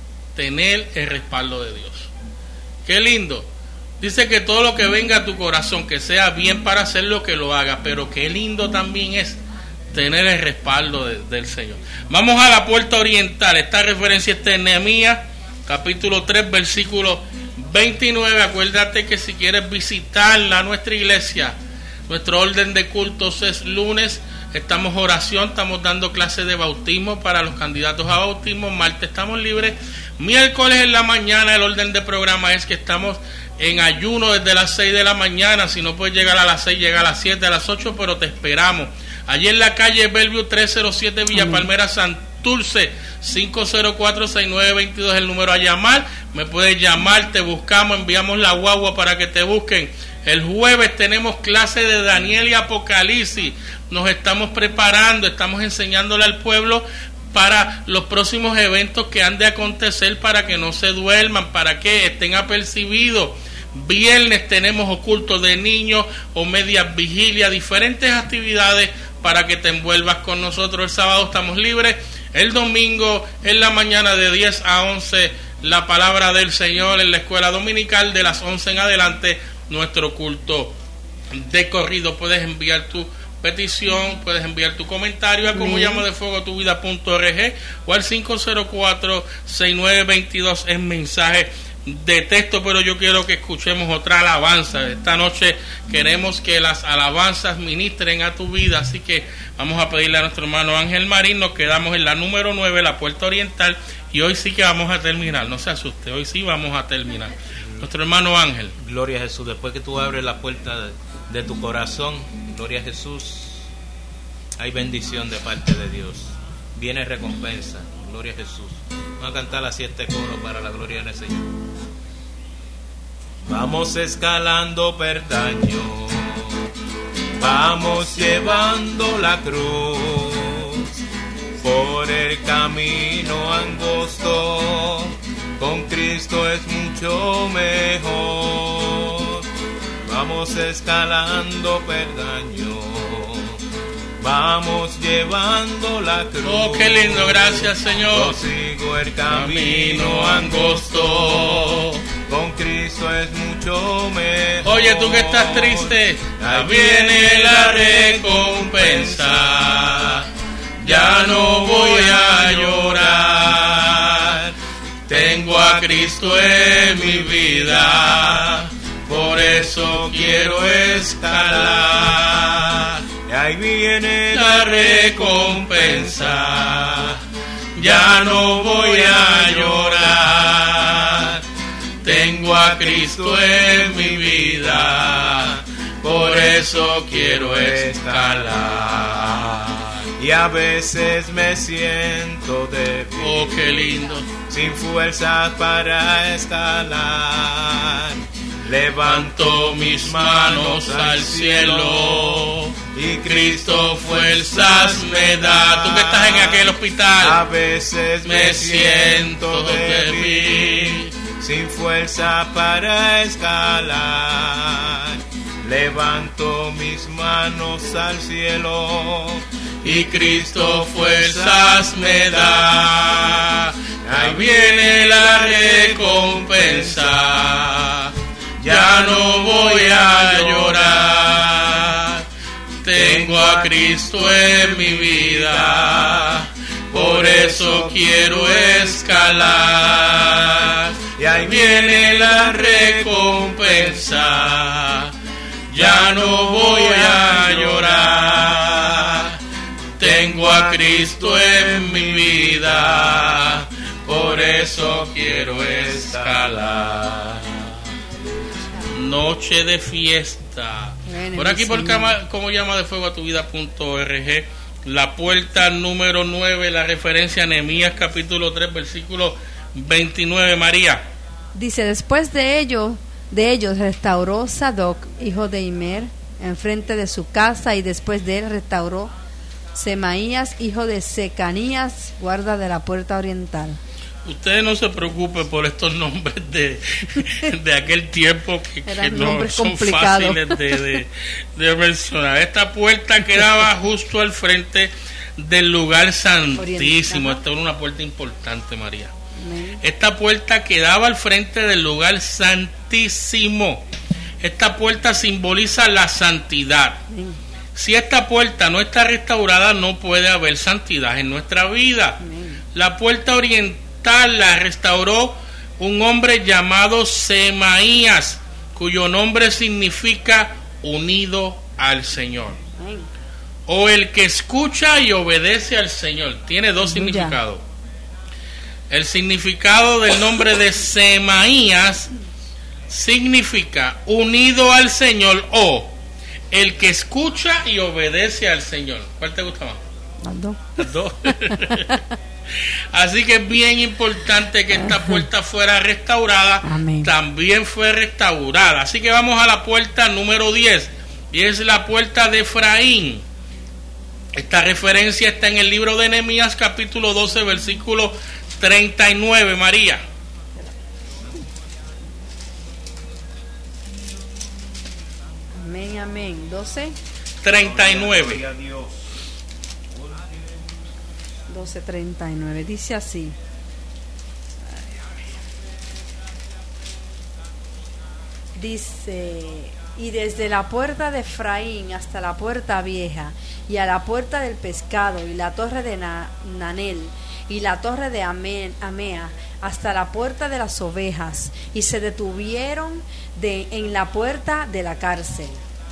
tener el respaldo de Dios. Qué lindo. Dice que todo lo que venga a tu corazón, que sea bien para hacer lo que lo haga, pero qué lindo también es tener el respaldo de, del Señor. Vamos a la puerta oriental. Esta referencia está en Nehemías capítulo tres, versículo veintinueve. Acuérdate que si quieres visitarla, nuestra iglesia, nuestro orden de cultos es lunes, estamos oración, estamos dando clases de bautismo para los candidatos a bautismo. Martes estamos libres. Miércoles en la mañana el orden de programa es que estamos en ayuno desde las seis de la mañana. Si no puedes llegar a las seis, llega a las siete, a las ocho, pero te esperamos. Allí en la calle Bellevue trescientos siete, Villa Amén. Palmera, Santurce. Cinco cero cuatro, seis nueve dos dos es el número a llamar. Me puedes llamar, te buscamos, enviamos la guagua para que te busquen. El jueves tenemos clase de Daniel y Apocalipsis. Nos estamos preparando, estamos enseñándole al pueblo para los próximos eventos que han de acontecer, para que no se duerman, para que estén apercibidos. Viernes tenemos ocultos de niños o medias vigilias, diferentes actividades para que te envuelvas con nosotros. El sábado estamos libres. El domingo en la mañana de diez a once la palabra del Señor en la escuela dominical. De las once en adelante nuestro culto de corrido. Puedes enviar tu petición, puedes enviar tu comentario a como llamo de fuego tu vida punto org o al cinco cero cuatro, seis nueve dos dos en mensaje de texto. Pero yo quiero que escuchemos otra alabanza. Esta noche queremos que las alabanzas ministren a tu vida, así que vamos a pedirle a nuestro hermano Ángel Marín. Nos quedamos en la número nueve, la puerta oriental, y hoy sí que vamos a terminar. No se asuste, hoy sí vamos a terminar. Nuestro hermano Ángel. Gloria a Jesús. Después que tú abres la puerta de, de tu corazón, gloria a Jesús, hay bendición de parte de Dios, viene recompensa. Gloria a Jesús. Vamos a cantar así este coro para la gloria del Señor. Vamos escalando peldaño, vamos llevando la cruz por el camino angosto. Con Cristo es mucho mejor. Vamos escalando peldaño, vamos llevando la cruz. Oh, qué lindo, gracias Señor. Yo sigo el camino angosto, con Cristo es mucho mejor. Oye, tú que estás triste, ahí viene la recompensa. Ya no voy a llorar, tengo a Cristo en mi vida, por eso quiero escalar. Y ahí viene La recompensa, ya no voy a llorar, tengo a Cristo en mi vida, por eso quiero escalar. Y a veces me siento débil, Oh, qué lindo. sin fuerzas para escalar. Levanto mis manos al cielo y Cristo fuerzas me da. Tú que estás en aquel A hospital, veces me me siento siento débil, débil, sin fuerza para escalar. Levanto mis manos al cielo y Cristo fuerzas me da. Ahí viene la recompensa, ya no voy a llorar, tengo a Cristo en mi vida, por eso quiero escalar. Y ahí Viene la recompensa, ya no voy a llorar, tengo a Cristo en mi vida, por eso quiero escalar. Noche de fiesta. Bueno, Por aquí, mi por Señor. cama, como llama de fuego a tu vida punto org, la puerta número nueve, la referencia a Nehemías capítulo tres, versículo veintinueve, María. Dice, después de ello, de ellos restauró Sadoc, hijo de Imer, enfrente de su casa, y después de él restauró Semaías, hijo de Secanías, guarda de la puerta oriental. Ustedes no se preocupen por estos nombres de, de aquel tiempo que, que Eran no nombres son complicados. fáciles de, de, de mencionar. Esta puerta quedaba justo al frente del lugar santísimo. Ajá. Esta era una puerta importante, María. Amén. Esta puerta quedaba al frente del lugar santísimo. Esta puerta simboliza la santidad. Amén. Si esta puerta no está restaurada, no puede haber santidad en nuestra vida. Amén. La puerta oriental la restauró un hombre llamado Semaías, cuyo nombre significa unido al Señor, Amén. o el que escucha y obedece al Señor. Tiene dos Aleluya. significados. El significado del nombre de Semaías significa unido al Señor o el que escucha y obedece al Señor. ¿Cuál te gusta más? Las dos. Las dos. Así que es bien importante que esta puerta fuera restaurada. Amén. También fue restaurada. Así que vamos a la puerta número diez, y es la puerta de Efraín. Esta referencia está en el libro de Nehemías capítulo doce, versículo treinta y nueve, María. Amén, amén. doce, treinta y nueve. Gloria a Dios. doce, treinta y nueve. Dice así. Dice, y desde la puerta de Efraín hasta la puerta vieja, y a la puerta del pescado, y la torre de Na- Nanel, y la torre de Amén- Amea, hasta la puerta de las ovejas, y se detuvieron de, en la puerta de la cárcel.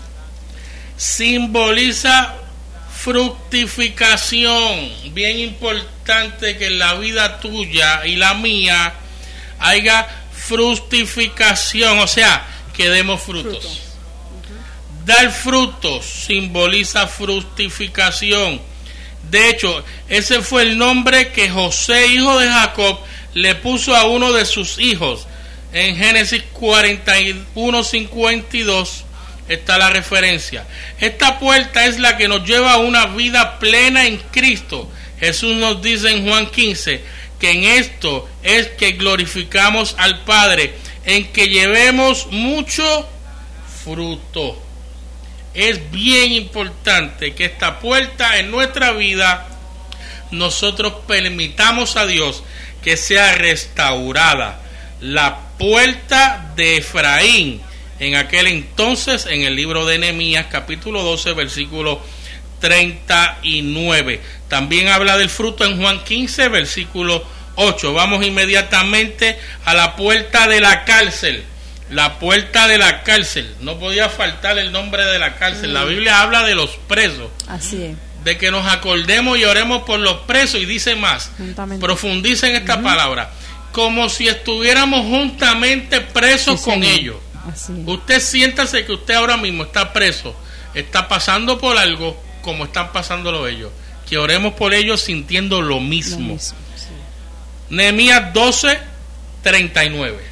Simboliza fructificación. Bien importante que en la vida tuya y la mía haya fructificación, o sea, que demos frutos. Frutos. Dar frutos simboliza fructificación. De hecho, ese fue el nombre que José, hijo de Jacob, le puso a uno de sus hijos. En Génesis cuarenta y uno, cincuenta y dos está la referencia. Esta puerta es la que nos lleva a una vida plena en Cristo. Jesús nos dice en Juan quince que en esto es que glorificamos al Padre, en que llevemos mucho fruto. es bien importante que esta puerta en nuestra vida nosotros permitamos a Dios que sea restaurada. La puerta de Efraín, en aquel entonces, en el libro de Nehemías, capítulo doce, versículo treinta y nueve. También habla del fruto en Juan quince, versículo ocho. Vamos inmediatamente a la puerta de la cárcel. La puerta de la cárcel. No podía faltar el nombre de la cárcel. Mm. La Biblia habla de los presos. Así es. De que nos acordemos y oremos por los presos. Y dice más, juntamente. Profundice en esta uh-huh. palabra. Como si estuviéramos juntamente presos sí, con señor. ellos. Así es. Usted siéntase que usted ahora mismo está preso. Está pasando por algo como están pasándolo ellos. Que oremos por ellos sintiendo lo mismo. Lo mismo sí. Nehemías doce, treinta y nueve.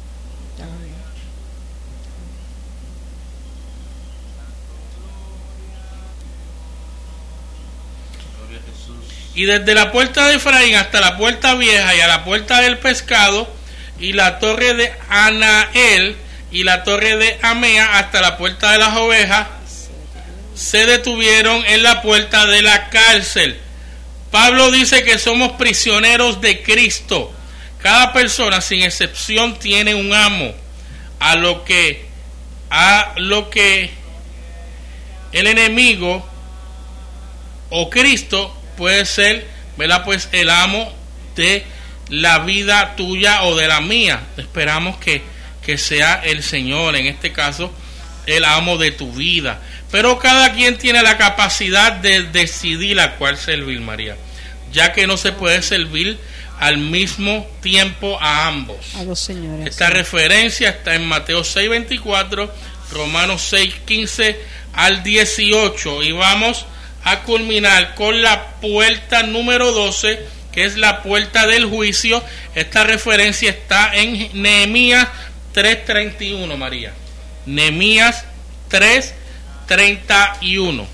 Y desde la puerta de Efraín hasta la puerta vieja y a la puerta del pescado y la torre de Anael y la torre de Amea hasta la puerta de las ovejas se detuvieron en la puerta de la cárcel. Pablo dice que somos prisioneros de Cristo. Cada persona sin excepción tiene un amo, a lo que a lo que el enemigo o Cristo puede ser, ¿verdad? Pues el amo de la vida tuya o de la mía. Esperamos que, que sea el Señor, en este caso, el amo de tu vida. Pero cada quien tiene la capacidad de decidir a cuál servir, María, ya que no se puede servir al mismo tiempo a ambos. A los señores. Esta sí. referencia está en Mateo seis veinticuatro, Romanos seis quince al dieciocho, y vamos a culminar con la puerta número doce, que es la puerta del juicio. Esta referencia está en Nehemías tres treinta y uno, María. Nehemías tres treinta y uno.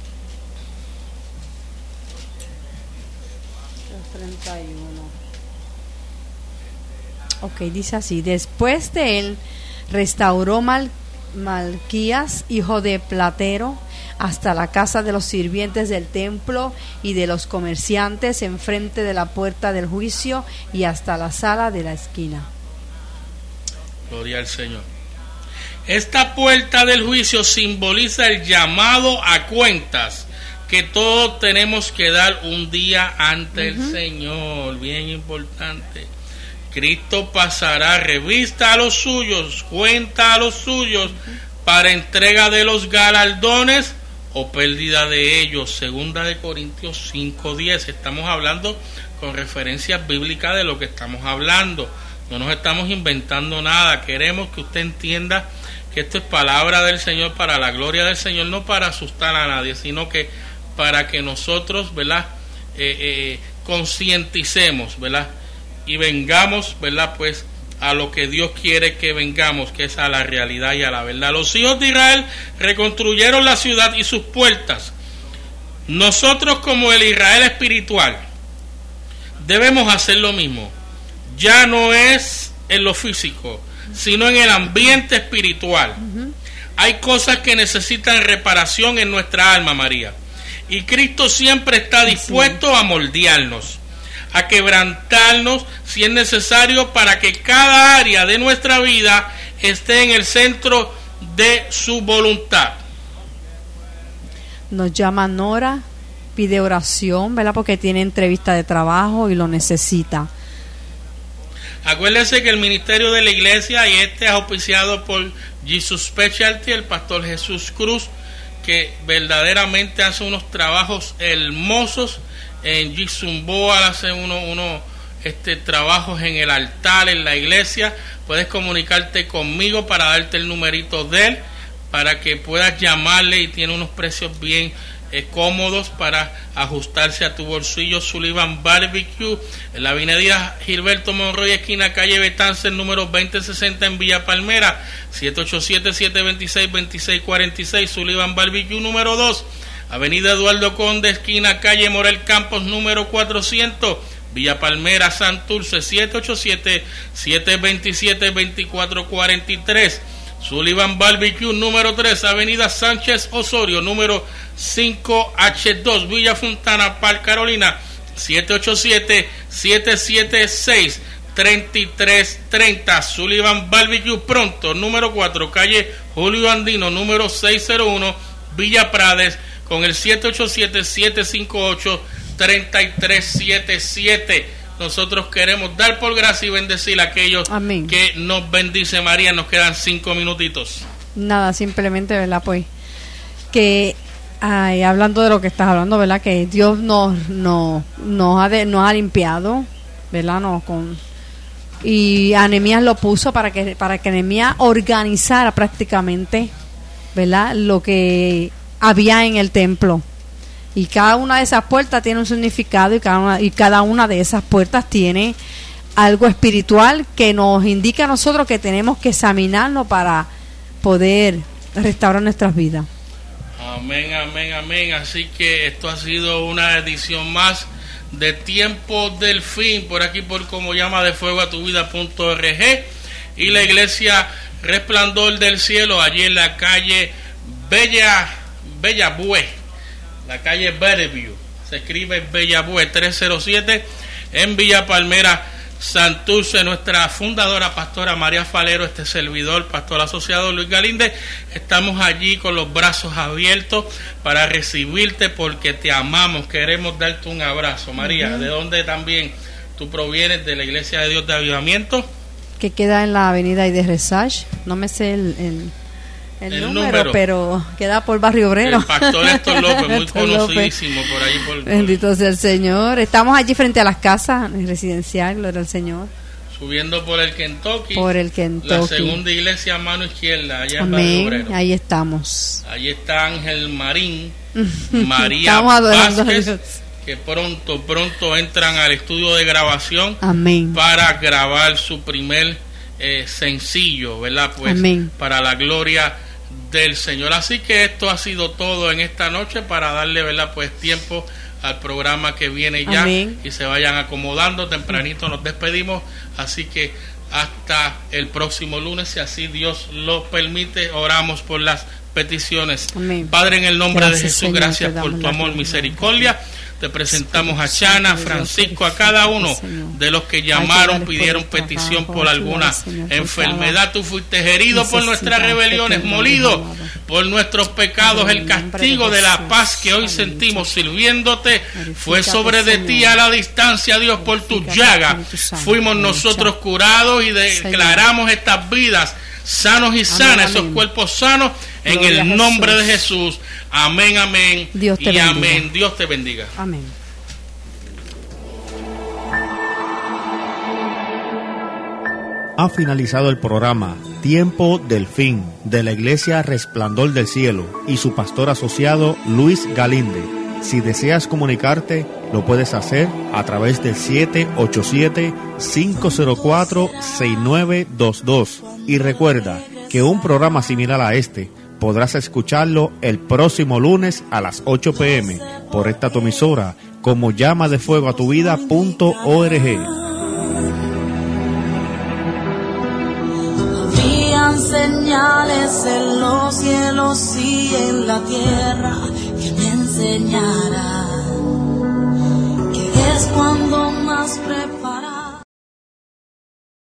treinta y uno. Ok, dice así: después de él restauró Mal, Malquías, hijo de Platero, hasta la casa de los sirvientes del templo y de los comerciantes enfrente de la puerta del juicio y hasta la sala de la esquina. Gloria al Señor. Esta puerta del juicio simboliza el llamado a cuentas que todos tenemos que dar un día ante uh-huh. el Señor. Bien importante. Cristo pasará revista a los suyos, cuenta a los suyos, uh-huh. para entrega de los galardones o pérdida de ellos. Segunda de Corintios cinco diez. Estamos hablando con referencias bíblicas de lo que estamos hablando. No nos estamos inventando nada. Queremos que usted entienda que esto es palabra del Señor para la gloria del Señor, no para asustar a nadie, sino que para que nosotros, ¿verdad? Eh, eh, concienticemos, ¿verdad? Y vengamos, ¿verdad? Pues a lo que Dios quiere que vengamos, que es a la realidad y a la verdad. Los hijos de Israel reconstruyeron la ciudad y sus puertas. Nosotros, como el Israel espiritual, debemos hacer lo mismo. Ya no es en lo físico, sino en el ambiente espiritual. Uh-huh. Hay cosas que necesitan reparación en nuestra alma, María. Y Cristo siempre está dispuesto sí. a moldearnos, a quebrantarnos si es necesario, para que cada área de nuestra vida esté en el centro de su voluntad. Nos llama Nora, pide oración, ¿verdad? Porque tiene entrevista de trabajo y lo necesita. Acuérdense que el ministerio de la iglesia, y este es auspiciado por Jesus Specialty, el pastor Jesús Cruz, que verdaderamente hace unos trabajos hermosos en Gizumboa, hace uno, uno este, trabajos en el altar, en la iglesia. Puedes comunicarte conmigo para darte el numerito de él, para que puedas llamarle, y tiene unos precios bien eh, cómodos para ajustarse a tu bolsillo. Sullivan Barbecue, en la avenida Gilberto Monroy, esquina calle Betance, número veinte sesenta en Villa Palmera. Siete ocho siete, siete dos seis, dos seis cuatro seis. Sullivan Barbecue número dos, avenida Eduardo Conde, esquina calle Morel Campos, número cuatrocientos, Villa Palmera, Santurce. Siete ocho siete, siete dos siete, dos cuatro cuatro tres. Sullivan Barbecue, número tres, Avenida Sánchez Osorio, número cinco H dos, Villa Fontana, Park, Carolina, siete ocho siete, siete siete seis, tres tres tres cero. Sullivan Barbecue pronto, número cuatro, calle Julio Andino, número seiscientos uno, Villa Prades, con el siete ocho siete, siete cinco ocho, tres tres siete siete. Nosotros queremos dar por gracia y bendecir a aquellos Amén. Que nos bendice. María, nos quedan cinco minutitos. Nada, simplemente, ¿verdad? Pues que ay, hablando de lo que estás hablando, ¿verdad? Que Dios nos nos, nos, ha, de, nos ha limpiado, ¿verdad? No, con, y a Nehemías lo puso para que para que Nehemías organizara prácticamente, ¿verdad? Lo que había en el templo. Y cada una de esas puertas tiene un significado y cada una, y cada una de esas puertas tiene algo espiritual que nos indica a nosotros que tenemos que examinarnos para poder restaurar nuestras vidas. Amén, amén, amén. Así que esto ha sido una edición más de Tiempo del Fin, por aquí por como llama de fuego a tu vida punto org y la iglesia Resplandor del Cielo, allí en la calle Bella Bella Bue. La calle Bellevue, se escribe Bellabue trescientos siete en Villa Palmera, Santurce. Nuestra fundadora, pastora María Falero, este servidor, pastor asociado Luis Galinde, estamos allí con los brazos abiertos para recibirte porque te amamos, queremos darte un abrazo. María, uh-huh. ¿De dónde también tú provienes? De la Iglesia de Dios de Avivamiento, que queda en la avenida Aide Resach, no me sé el... el... El, el número, número, pero queda por Barrio Obrero. El pastor Héctor López, muy conocidísimo López. Por ahí. Por, Bendito sea el Señor. Estamos allí frente a las casas residencial, gloria al Señor. Subiendo por el Kentucky. Por el Kentucky. La segunda iglesia a mano izquierda, allá Amén. En Barrio Obrero. Ahí estamos. Allí está Ángel Marín, María Vázquez, que pronto, pronto entran al estudio de grabación. Amén. Para grabar su primer eh, sencillo, ¿verdad? Pues Amén. Para la gloria del Señor. Así que esto ha sido todo en esta noche para darle, ¿verdad? Pues tiempo al programa que viene ya. Amén. Y se vayan acomodando, tempranito nos despedimos, así que hasta el próximo lunes, si así Dios lo permite. Oramos por las peticiones. Amén. Padre, en el nombre gracias, de Jesús, Señor, gracias por tu amor, misericordia. Te presentamos a Chana, Francisco, a cada uno de los que llamaron, pidieron petición por alguna enfermedad. Tú fuiste herido por nuestras rebeliones, molido por nuestros pecados. El castigo de la paz que hoy sentimos sirviéndote fue sobre de ti a la distancia, Dios, por tu llaga. Fuimos nosotros curados y declaramos estas vidas sanos y sanas, esos cuerpos sanos, en el nombre de Jesús. Amén, amén. Dios te y bendiga. Amén. Dios te bendiga. Amén. Ha finalizado el programa Tiempo del Fin de la Iglesia Resplandor del Cielo y su pastor asociado Luis Galinde. Si deseas comunicarte, lo puedes hacer a través del siete ocho siete, cinco cero cuatro, seis nueve dos dos. Y recuerda que un programa similar a este podrás escucharlo el próximo lunes a las ocho pm por esta tu emisora como llama de fuego a tu vida punto org. Habían señales en los cielos y en la tierra que me enseñarán que es cuando más preparo